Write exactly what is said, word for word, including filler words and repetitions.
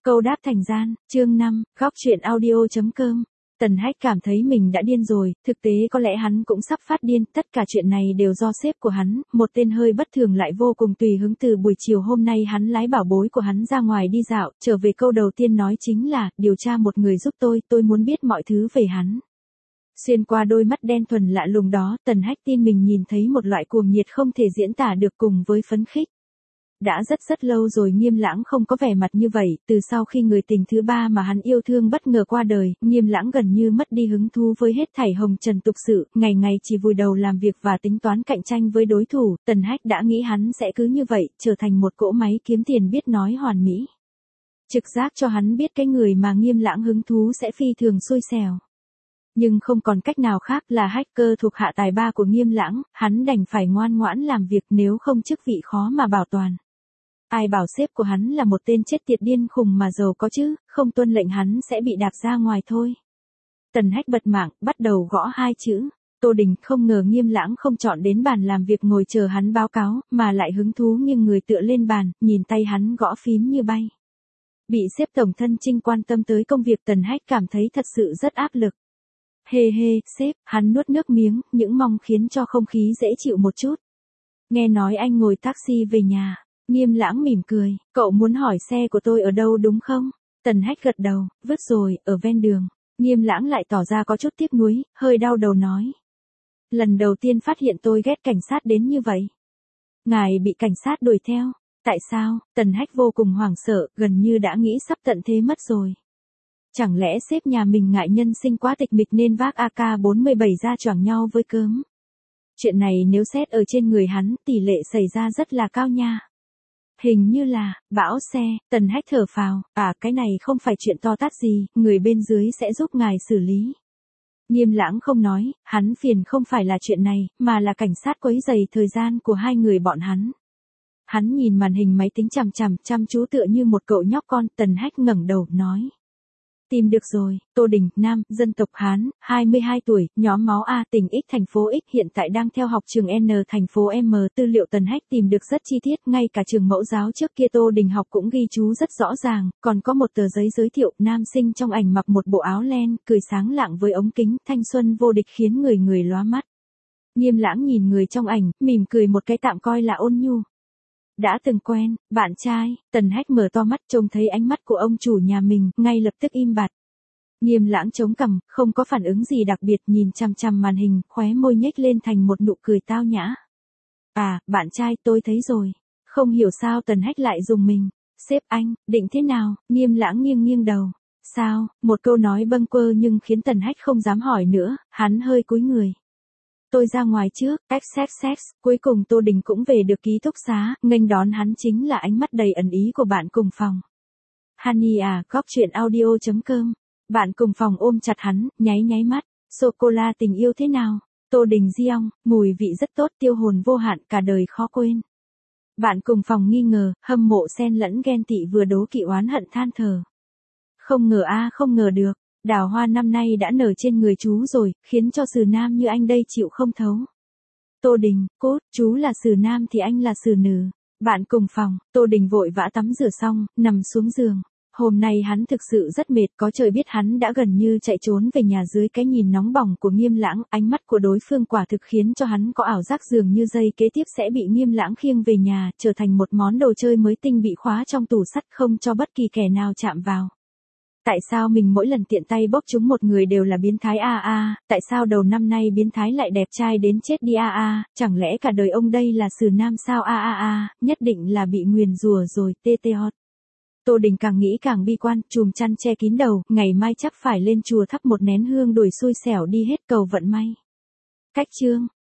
Câu đáp thành gian, chương năm, góc truyện audio chấm com. Tần Hách cảm thấy mình đã điên rồi, thực tế có lẽ hắn cũng sắp phát điên, tất cả chuyện này đều do sếp của hắn, một tên hơi bất thường lại vô cùng tùy hứng. Từ buổi chiều hôm nay hắn lái bảo bối của hắn ra ngoài đi dạo, trở về câu đầu tiên nói chính là, điều tra một người giúp tôi, tôi muốn biết mọi thứ về hắn. Xuyên qua đôi mắt đen thuần lạ lùng đó, Tần Hách tin mình nhìn thấy một loại cuồng nhiệt không thể diễn tả được cùng với phấn khích. Đã rất rất lâu rồi Nghiêm Lãng không có vẻ mặt như vậy, từ sau khi người tình thứ ba mà hắn yêu thương bất ngờ qua đời, Nghiêm Lãng gần như mất đi hứng thú với hết thảy hồng trần tục sự, ngày ngày chỉ vùi đầu làm việc và tính toán cạnh tranh với đối thủ. Tần Hách đã nghĩ hắn sẽ cứ như vậy, trở thành một cỗ máy kiếm tiền biết nói hoàn mỹ. Trực giác cho hắn biết cái người mà Nghiêm Lãng hứng thú sẽ phi thường xui xẻo. Nhưng không còn cách nào khác, là hacker thuộc hạ tài ba của Nghiêm Lãng, hắn đành phải ngoan ngoãn làm việc, nếu không chức vị khó mà bảo toàn. Ai bảo sếp của hắn là một tên chết tiệt điên khùng mà giàu có chứ, không tuân lệnh hắn sẽ bị đạp ra ngoài thôi. Tần Hách bật mạng, bắt đầu gõ hai chữ. Tô Đình. Không ngờ Nghiêm Lãng không chọn đến bàn làm việc ngồi chờ hắn báo cáo, mà lại hứng thú nghiêng người tựa lên bàn, nhìn tay hắn gõ phím như bay. Bị sếp tổng thân Trinh quan tâm tới công việc, Tần Hách cảm thấy thật sự rất áp lực. Hê hê, sếp, hắn nuốt nước miếng, những mong khiến cho không khí dễ chịu một chút. Nghe nói anh ngồi taxi về nhà. Nghiêm Lãng mỉm cười, cậu muốn hỏi xe của tôi ở đâu đúng không? Tần Hách gật đầu, vứt rồi, ở ven đường. Nghiêm Lãng lại tỏ ra có chút tiếc nuối, hơi đau đầu nói. Lần đầu tiên phát hiện tôi ghét cảnh sát đến như vậy. Ngài bị cảnh sát đuổi theo. Tại sao? Tần Hách vô cùng hoảng sợ, gần như đã nghĩ sắp tận thế mất rồi. Chẳng lẽ sếp nhà mình ngại nhân sinh quá tịch mịch nên vác a ca bốn mươi bảy ra choảng nhau với cớm? Chuyện này nếu xét ở trên người hắn, tỷ lệ xảy ra rất là cao nha. Hình như là, bão xe. Tần Hách thở phào, à cái này không phải chuyện to tát gì, người bên dưới sẽ giúp ngài xử lý. Nghiêm Lãng không nói, hắn phiền không phải là chuyện này, mà là cảnh sát quấy rầy thời gian của hai người bọn hắn. Hắn nhìn màn hình máy tính chằm chằm, chăm chú tựa như một cậu nhóc con. Tần Hách ngẩng đầu, nói. Tìm được rồi, Tô Đình, nam, dân tộc Hán, hai mươi hai tuổi, nhóm máu A, tỉnh X, thành phố X, hiện tại đang theo học trường N, thành phố M. Tư liệu Tần Hách tìm được rất chi tiết, ngay cả trường mẫu giáo trước kia Tô Đình học cũng ghi chú rất rõ ràng, còn có một tờ giấy giới thiệu, nam sinh trong ảnh mặc một bộ áo len, cười sáng lạng với ống kính, thanh xuân vô địch khiến người người lóa mắt. Nghiêm Lãng nhìn người trong ảnh, mỉm cười một cái tạm coi là ôn nhu. Đã từng quen, bạn trai. Tần Hách mở to mắt trông thấy ánh mắt của ông chủ nhà mình, ngay lập tức im bặt. Nghiêm Lãng chống cằm, không có phản ứng gì đặc biệt, nhìn chằm chằm màn hình, khóe môi nhếch lên thành một nụ cười tao nhã. À, bạn trai, tôi thấy rồi. Không hiểu sao Tần Hách lại dùng mình. Sếp anh, định thế nào? Nghiêm Lãng nghiêng nghiêng đầu. Sao? Một câu nói bâng quơ nhưng khiến Tần Hách không dám hỏi nữa, hắn hơi cúi người. Tôi ra ngoài trước, xxx, cuối cùng Tô Đình cũng về được ký túc xá, nghênh đón hắn chính là ánh mắt đầy ẩn ý của bạn cùng phòng. Honey à, góc truyện audio chấm com. Bạn cùng phòng ôm chặt hắn, nháy nháy mắt. Sô-cô-la tình yêu thế nào? Tô Đình Diong, mùi vị rất tốt, tiêu hồn vô hạn, cả đời khó quên. Bạn cùng phòng nghi ngờ, hâm mộ xen lẫn ghen tị, vừa đố kỵ oán hận than thở. Không ngờ a, không ngờ được. Đào hoa năm nay đã nở trên người chú rồi, khiến cho Sử Nam như anh đây chịu không thấu. Tô Đình, cốt, chú là Sử Nam thì anh là Sử Nữ. Bạn cùng phòng, Tô Đình vội vã tắm rửa xong, nằm xuống giường. Hôm nay hắn thực sự rất mệt, có trời biết hắn đã gần như chạy trốn về nhà dưới cái nhìn nóng bỏng của Nghiêm Lãng. Ánh mắt của đối phương quả thực khiến cho hắn có ảo giác dường như giây kế tiếp sẽ bị Nghiêm Lãng khiêng về nhà, trở thành một món đồ chơi mới tinh bị khóa trong tủ sắt, không cho bất kỳ kẻ nào chạm vào. Tại sao mình mỗi lần tiện tay bóp trúng một người đều là biến thái a a, tại sao đầu năm nay biến thái lại đẹp trai đến chết đi a a, chẳng lẽ cả đời ông đây là Sử Nam sao a a a, nhất định là bị nguyền rủa rồi, tê tê hot. Tô Đình càng nghĩ càng bi quan, chùm chăn che kín đầu, ngày mai chắc phải lên chùa thắp một nén hương đuổi xui xẻo đi hết cầu vận may. Cách chương